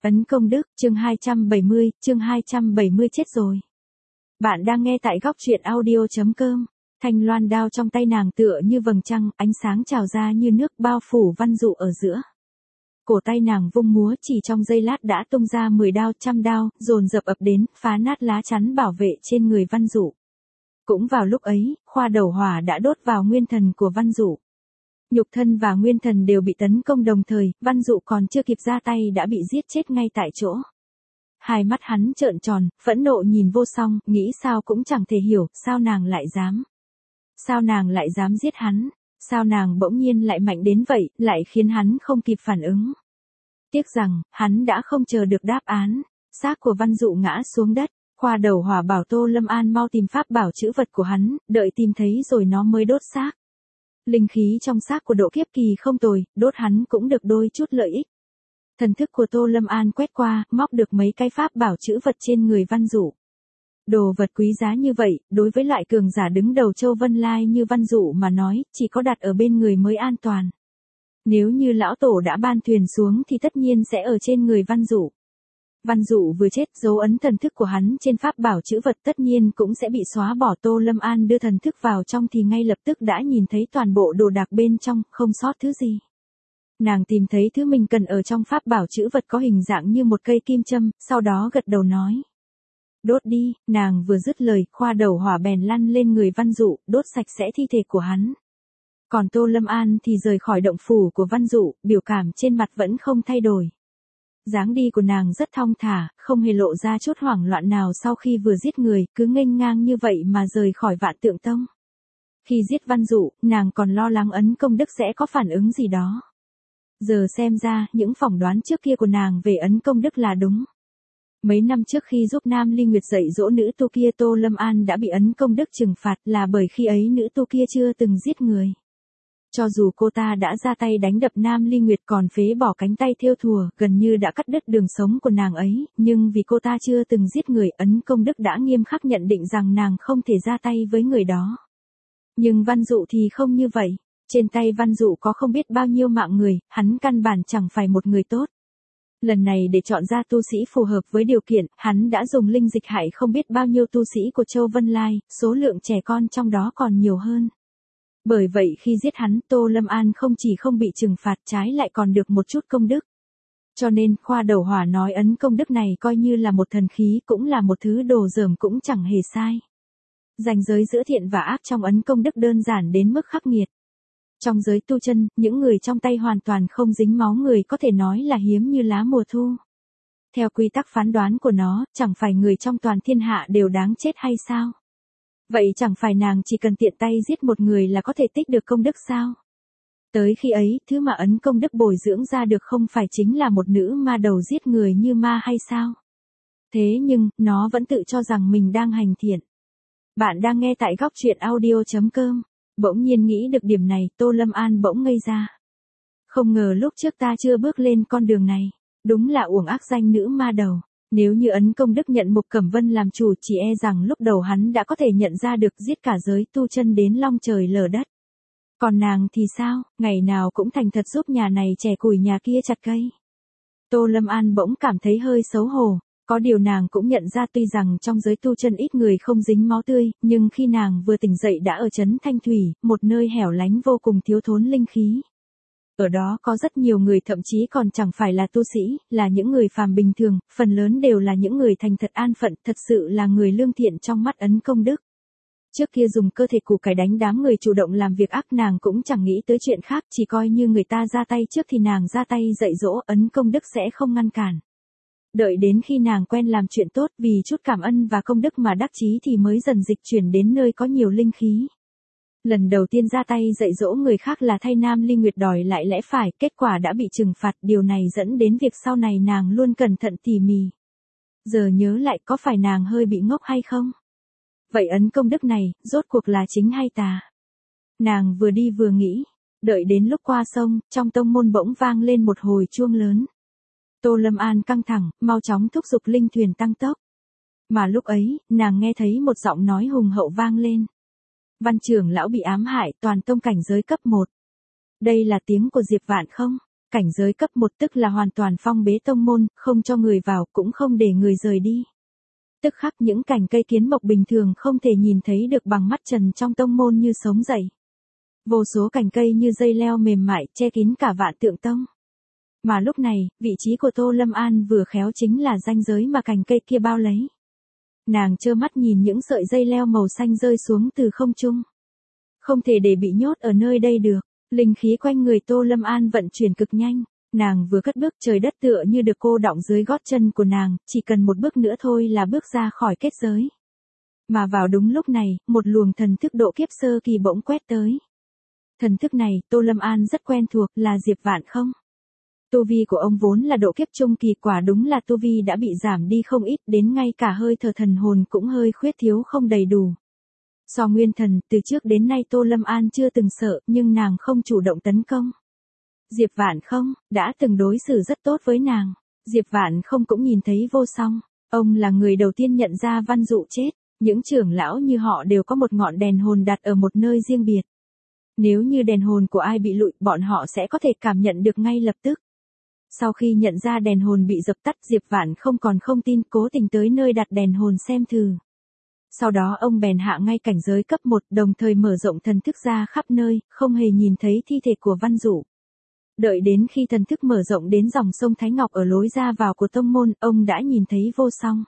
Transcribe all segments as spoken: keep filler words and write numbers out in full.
Ấn công đức, chương hai trăm bảy mươi, chương hai trăm bảy mươi chết rồi. Bạn đang nghe tại góc truyện audio chấm com. Thanh loan đao trong tay nàng tựa như vầng trăng, ánh sáng trào ra như nước bao phủ Văn Dụ ở giữa. Cổ tay nàng vung múa chỉ trong giây lát đã tung ra mười đao, trăm đao, dồn dập ập đến, phá nát lá chắn bảo vệ trên người Văn Dụ. Cũng vào lúc ấy, khoa đầu hỏa đã đốt vào nguyên thần của Văn Dụ. Nhục thân và nguyên thần đều bị tấn công đồng thời, Văn Dụ còn chưa kịp ra tay đã bị giết chết ngay tại chỗ. Hai mắt hắn trợn tròn, phẫn nộ nhìn vô song, nghĩ sao cũng chẳng thể hiểu, sao nàng lại dám. Sao nàng lại dám giết hắn, sao nàng bỗng nhiên lại mạnh đến vậy, lại khiến hắn không kịp phản ứng. Tiếc rằng, hắn đã không chờ được đáp án, xác của Văn Dụ ngã xuống đất, khoa đầu hỏa bảo Tô Lâm An mau tìm pháp bảo chữ vật của hắn, đợi tìm thấy rồi nó mới đốt xác. Linh khí trong xác của Độ Kiếp Kỳ không tồi, đốt hắn cũng được đôi chút lợi ích. Thần thức của Tô Lâm An quét qua, móc được mấy cái pháp bảo chữ vật trên người Văn Dụ. Đồ vật quý giá như vậy, đối với loại cường giả đứng đầu Châu Vân Lai như Văn Dụ mà nói, chỉ có đặt ở bên người mới an toàn. Nếu như lão tổ đã ban thuyền xuống thì tất nhiên sẽ ở trên người Văn Dụ. Văn Dụ vừa chết, dấu ấn thần thức của hắn trên pháp bảo chữ vật tất nhiên cũng sẽ bị xóa bỏ. Tô Lâm An đưa thần thức vào trong thì ngay lập tức đã nhìn thấy toàn bộ đồ đạc bên trong, không sót thứ gì. Nàng tìm thấy thứ mình cần ở trong pháp bảo chữ vật có hình dạng như một cây kim châm, sau đó gật đầu nói. Đốt đi, nàng vừa dứt lời, khoa đầu hỏa bèn lăn lên người Văn Dụ, đốt sạch sẽ thi thể của hắn. Còn Tô Lâm An thì rời khỏi động phủ của Văn Dụ, biểu cảm trên mặt vẫn không thay đổi. Dáng đi của nàng rất thong thả, không hề lộ ra chút hoảng loạn nào sau khi vừa giết người, cứ nghênh ngang như vậy mà rời khỏi Vạn Tượng Tông. Khi giết Văn Dụ, nàng còn lo lắng Ấn Công Đức sẽ có phản ứng gì đó. Giờ xem ra, những phỏng đoán trước kia của nàng về Ấn Công Đức là đúng. Mấy năm trước khi giúp Nam Ly Nguyệt dạy dỗ nữ tu kia, Tô Lâm An đã bị Ấn Công Đức trừng phạt là bởi khi ấy nữ tu kia chưa từng giết người. Cho dù cô ta đã ra tay đánh đập Nam Ly Nguyệt còn phế bỏ cánh tay thêu thùa, gần như đã cắt đứt đường sống của nàng ấy, nhưng vì cô ta chưa từng giết người, Ấn Công Đức đã nghiêm khắc nhận định rằng nàng không thể ra tay với người đó. Nhưng Văn Dụ thì không như vậy. Trên tay Văn Dụ có không biết bao nhiêu mạng người, hắn căn bản chẳng phải một người tốt. Lần này để chọn ra tu sĩ phù hợp với điều kiện, hắn đã dùng linh dịch hại không biết bao nhiêu tu sĩ của Châu Vân Lai, số lượng trẻ con trong đó còn nhiều hơn. Bởi vậy khi giết hắn, Tô Lâm An không chỉ không bị trừng phạt, trái lại còn được một chút công đức. Cho nên, khoa đầu hỏa nói Ấn Công Đức này coi như là một thần khí, cũng là một thứ đồ dởm cũng chẳng hề sai. Ranh giới giữa thiện và ác trong Ấn Công Đức đơn giản đến mức khắc nghiệt. Trong giới tu chân, những người trong tay hoàn toàn không dính máu người có thể nói là hiếm như lá mùa thu. Theo quy tắc phán đoán của nó, chẳng phải người trong toàn thiên hạ đều đáng chết hay sao? Vậy chẳng phải nàng chỉ cần tiện tay giết một người là có thể tích được công đức sao? Tới khi ấy, thứ mà Ấn Công Đức bồi dưỡng ra được không phải chính là một nữ ma đầu giết người như ma hay sao? Thế nhưng, nó vẫn tự cho rằng mình đang hành thiện. Bạn đang nghe tại góc truyện audio chấm com. Bỗng nhiên nghĩ được điểm này, Tô Lâm An bỗng ngây ra. Không ngờ lúc trước ta chưa bước lên con đường này. Đúng là uổng ác danh nữ ma đầu. Nếu như Ấn Công Đức nhận Mục Cẩm Vân làm chủ, chỉ e rằng lúc đầu hắn đã có thể nhận ra được giết cả giới tu chân đến long trời lở đất. Còn nàng thì sao, ngày nào cũng thành thật giúp nhà này chẻ củi nhà kia chặt cây. Tô Lâm An bỗng cảm thấy hơi xấu hổ. Có điều nàng cũng nhận ra tuy rằng trong giới tu chân ít người không dính máu tươi, nhưng khi nàng vừa tỉnh dậy đã ở trấn Thanh Thủy, một nơi hẻo lánh vô cùng thiếu thốn linh khí. Ở đó có rất nhiều người thậm chí còn chẳng phải là tu sĩ, là những người phàm bình thường, phần lớn đều là những người thành thật an phận, thật sự là người lương thiện trong mắt Ấn Công Đức. Trước kia dùng cơ thể củ cải đánh đám người chủ động làm việc ác, nàng cũng chẳng nghĩ tới chuyện khác, chỉ coi như người ta ra tay trước thì nàng ra tay dạy dỗ, Ấn Công Đức sẽ không ngăn cản. Đợi đến khi nàng quen làm chuyện tốt vì chút cảm ơn và công đức mà đắc chí thì mới dần dịch chuyển đến nơi có nhiều linh khí. Lần đầu tiên ra tay dạy dỗ người khác là thay Nam Ly Nguyệt đòi lại lẽ phải, kết quả đã bị trừng phạt, điều này dẫn đến việc sau này nàng luôn cẩn thận tỉ mỉ. Giờ nhớ lại có phải nàng hơi bị ngốc hay không? Vậy Ấn Công Đức này, rốt cuộc là chính hay tà? Nàng vừa đi vừa nghĩ, đợi đến lúc qua sông, trong tông môn bỗng vang lên một hồi chuông lớn. Tô Lâm An căng thẳng, mau chóng thúc giục linh thuyền tăng tốc. Mà lúc ấy, nàng nghe thấy một giọng nói hùng hậu vang lên. Văn trưởng lão bị ám hại, toàn tông cảnh giới cấp một. Đây là tiếng của Diệp Vạn không? cảnh giới cấp một tức là hoàn toàn phong bế tông môn, không cho người vào cũng không để người rời đi. Tức khắc những cành cây kiến mộc bình thường không thể nhìn thấy được bằng mắt trần trong tông môn như sống dậy. Vô số cành cây như dây leo mềm mại che kín cả Vạn Tượng Tông. Mà lúc này, vị trí của Tô Lâm An vừa khéo chính là ranh giới mà cành cây kia bao lấy. Nàng trơ mắt nhìn những sợi dây leo màu xanh rơi xuống từ không trung. Không thể để bị nhốt ở nơi đây được, linh khí quanh người Tô Lâm An vận chuyển cực nhanh. Nàng vừa cất bước trời đất tựa như được cô đọng dưới gót chân của nàng, chỉ cần một bước nữa thôi là bước ra khỏi kết giới. Mà vào đúng lúc này, một luồng thần thức độ kiếp sơ kỳ bỗng quét tới. Thần thức này, Tô Lâm An rất quen thuộc, là Diệp Vạn không? Tu vi của ông vốn là độ kiếp trung kỳ, quả đúng là tu vi đã bị giảm đi không ít, đến ngay cả hơi thở thần hồn cũng hơi khuyết thiếu không đầy đủ. So nguyên thần, từ trước đến nay Tô Lâm An chưa từng sợ, nhưng nàng không chủ động tấn công. Diệp Vạn không, đã từng đối xử rất tốt với nàng. Diệp Vạn không cũng nhìn thấy Vô Song. Ông là người đầu tiên nhận ra Văn Dụ chết. Những trưởng lão như họ đều có một ngọn đèn hồn đặt ở một nơi riêng biệt. Nếu như đèn hồn của ai bị lụi, bọn họ sẽ có thể cảm nhận được ngay lập tức. Sau khi nhận ra đèn hồn bị dập tắt, Diệp Vạn không còn không tin, cố tình tới nơi đặt đèn hồn xem thử. Sau đó ông bèn hạ ngay cảnh giới cấp một, đồng thời mở rộng thần thức ra khắp nơi, không hề nhìn thấy thi thể của Văn Dụ. Đợi đến khi thần thức mở rộng đến dòng sông Thái Ngọc ở lối ra vào của tông môn, ông đã nhìn thấy Vô Song.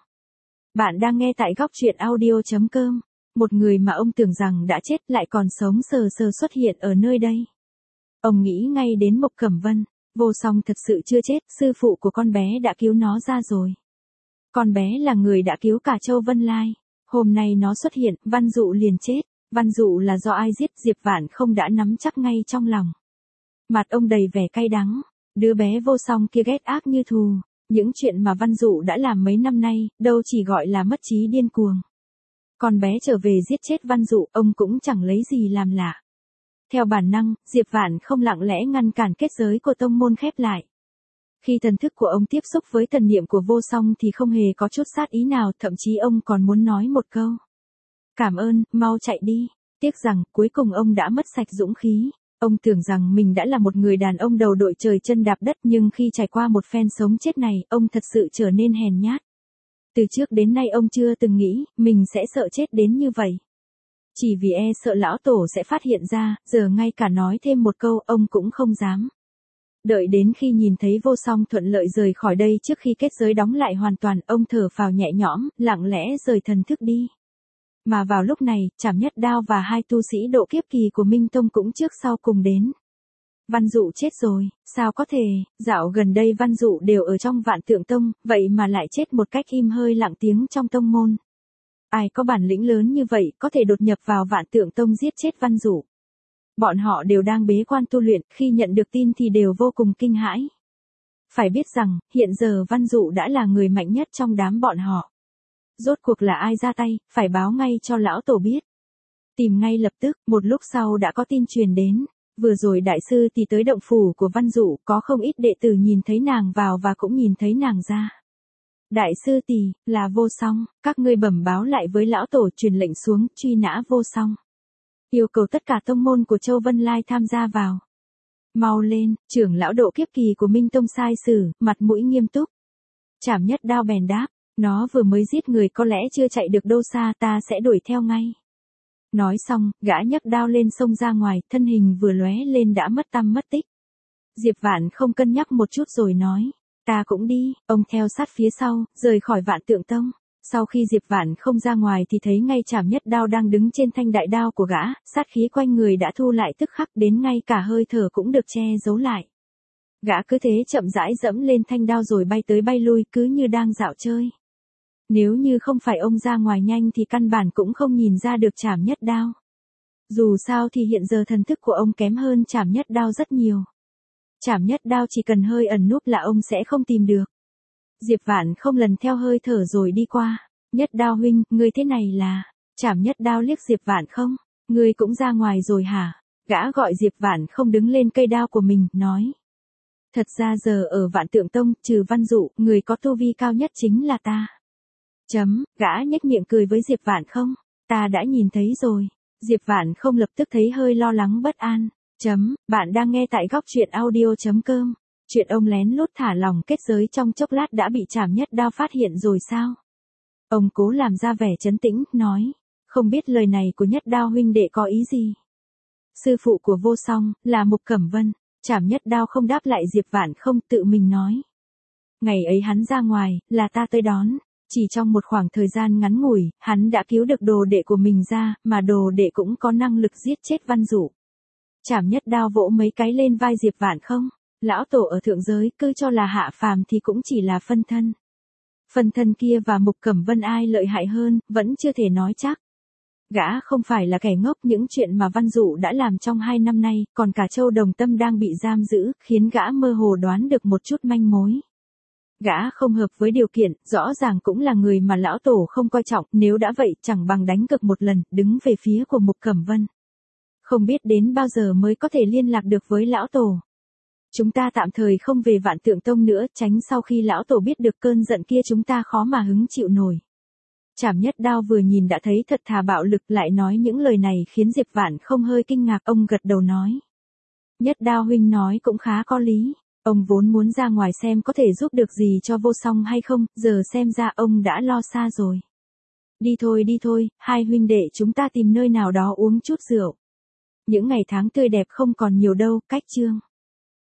Bạn đang nghe tại góc truyện audio chấm com. Một người mà ông tưởng rằng đã chết lại còn sống sờ sờ xuất hiện ở nơi đây. Ông nghĩ ngay đến Mộc Cẩm Vân. Vô Song thật sự chưa chết, sư phụ của con bé đã cứu nó ra rồi. Con bé là người đã cứu cả Châu Vân Lai. Hôm nay nó xuất hiện, Văn Dụ liền chết. Văn Dụ là do ai giết, Diệp Vạn không đã nắm chắc ngay trong lòng. Mặt ông đầy vẻ cay đắng. Đứa bé Vô Song kia ghét ác như thù. Những chuyện mà Văn Dụ đã làm mấy năm nay, đâu chỉ gọi là mất trí điên cuồng. Con bé trở về giết chết Văn Dụ, ông cũng chẳng lấy gì làm lạ. Theo bản năng, Diệp Vạn không lặng lẽ ngăn cản kết giới của tông môn khép lại. Khi thần thức của ông tiếp xúc với thần niệm của Vô Song thì không hề có chút sát ý nào, thậm chí ông còn muốn nói một câu. Cảm ơn, mau chạy đi. Tiếc rằng, cuối cùng ông đã mất sạch dũng khí. Ông tưởng rằng mình đã là một người đàn ông đầu đội trời chân đạp đất, nhưng khi trải qua một phen sống chết này, ông thật sự trở nên hèn nhát. Từ trước đến nay ông chưa từng nghĩ, mình sẽ sợ chết đến như vậy. Chỉ vì e sợ lão tổ sẽ phát hiện ra, giờ ngay cả nói thêm một câu, ông cũng không dám. Đợi đến khi nhìn thấy Vô Song thuận lợi rời khỏi đây trước khi kết giới đóng lại hoàn toàn, ông thở phào nhẹ nhõm, lặng lẽ rời thần thức đi. Mà vào lúc này, Trảm Nhất Đao và hai tu sĩ độ kiếp kỳ của Minh Tông cũng trước sau cùng đến. Văn Dụ chết rồi, sao có thể, dạo gần đây Văn Dụ đều ở trong Vạn Tượng Tông, vậy mà lại chết một cách im hơi lặng tiếng trong tông môn. Ai có bản lĩnh lớn như vậy có thể đột nhập vào Vạn Tượng Tông giết chết Văn Dụ. Bọn họ đều đang bế quan tu luyện, khi nhận được tin thì đều vô cùng kinh hãi. Phải biết rằng, hiện giờ Văn Dụ đã là người mạnh nhất trong đám bọn họ. Rốt cuộc là ai ra tay, phải báo ngay cho lão tổ biết. Tìm ngay lập tức, một lúc sau đã có tin truyền đến. Vừa rồi đại sư thì tới động phủ của Văn Dụ, có không ít đệ tử nhìn thấy nàng vào và cũng nhìn thấy nàng ra. Đại sư tỷ, là Vô Song, các ngươi bẩm báo lại với lão tổ truyền lệnh xuống, truy nã Vô Song. Yêu cầu tất cả tông môn của Châu Vân Lai tham gia vào. Mau lên, trưởng lão độ kiếp kỳ của Minh Tông sai sử, mặt mũi nghiêm túc. Trảm Nhất Đao bèn đáp, nó vừa mới giết người có lẽ chưa chạy được đâu xa, ta sẽ đuổi theo ngay. Nói xong, gã nhấc đao lên xông ra ngoài, thân hình vừa lóe lên đã mất tăm mất tích. Diệp Vạn không cân nhắc một chút rồi nói, ta cũng đi, ông theo sát phía sau, rời khỏi Vạn Tượng Tông. Sau khi Diệp Vạn không ra ngoài thì thấy ngay Trảm Nhất Đao đang đứng trên thanh đại đao của gã, sát khí quanh người đã thu lại tức khắc, đến ngay cả hơi thở cũng được che giấu lại. Gã cứ thế chậm rãi dẫm lên thanh đao rồi bay tới bay lui, cứ như đang dạo chơi. Nếu như không phải ông ra ngoài nhanh thì căn bản cũng không nhìn ra được Trảm Nhất Đao. Dù sao thì hiện giờ thần thức của ông kém hơn Trảm Nhất Đao rất nhiều. Trảm Nhất Đao chỉ cần hơi ẩn núp là ông sẽ không tìm được. Diệp Vạn không lần theo hơi thở rồi đi qua. Nhất Đao huynh, ngươi thế này là... Trảm Nhất Đao liếc Diệp Vạn không? Ngươi cũng ra ngoài rồi hả? Gã gọi Diệp Vạn không đứng lên cây đao của mình, nói. Thật ra giờ ở Vạn Tượng Tông, trừ Văn Dụ, người có tu vi cao nhất chính là ta. Chấm, gã nhếch miệng cười với Diệp Vạn không? Ta đã nhìn thấy rồi. Diệp Vạn không lập tức thấy hơi lo lắng bất an. Chấm, bạn đang nghe tại góc truyện audio chấm com. Chuyện ông lén lút thả lòng kết giới trong chốc lát đã bị Trảm Nhất Đao phát hiện rồi sao? Ông cố làm ra vẻ trấn tĩnh, nói, không biết lời này của Nhất Đao huynh đệ có ý gì? Sư phụ của Vô Song, là Mục Cẩm Vân. Trảm Nhất Đao không đáp lại Diệp Vạn không, tự mình nói. Ngày ấy hắn ra ngoài, là ta tới đón. Chỉ trong một khoảng thời gian ngắn ngủi, hắn đã cứu được đồ đệ của mình ra, mà đồ đệ cũng có năng lực giết chết Văn Dụ. Trảm Nhất Đao vỗ mấy cái lên vai Diệp Vạn không. Lão tổ ở thượng giới, cứ cho là hạ phàm thì cũng chỉ là phân thân. Phân thân kia và Mục Cẩm Vân ai lợi hại hơn, vẫn chưa thể nói chắc. Gã không phải là kẻ ngốc, những chuyện mà Văn Dụ đã làm trong hai năm nay, còn cả Châu Đồng Tâm đang bị giam giữ, khiến gã mơ hồ đoán được một chút manh mối. Gã không hợp với điều kiện, rõ ràng cũng là người mà lão tổ không coi trọng, nếu đã vậy chẳng bằng đánh cược một lần, đứng về phía của Mục Cẩm Vân. Không biết đến bao giờ mới có thể liên lạc được với lão tổ. Chúng ta tạm thời không về Vạn Tượng Tông nữa, tránh sau khi lão tổ biết được cơn giận kia chúng ta khó mà hứng chịu nổi. Trảm Nhất Đao vừa nhìn đã thấy thật thà bạo lực, lại nói những lời này khiến Diệp Vạn không hơi kinh ngạc, ông gật đầu nói. Nhất Đao huynh nói cũng khá có lý, ông vốn muốn ra ngoài xem có thể giúp được gì cho Vô Song hay không, giờ xem ra ông đã lo xa rồi. Đi thôi đi thôi, hai huynh đệ chúng ta tìm nơi nào đó uống chút rượu. Những ngày tháng tươi đẹp không còn nhiều đâu, cách chương.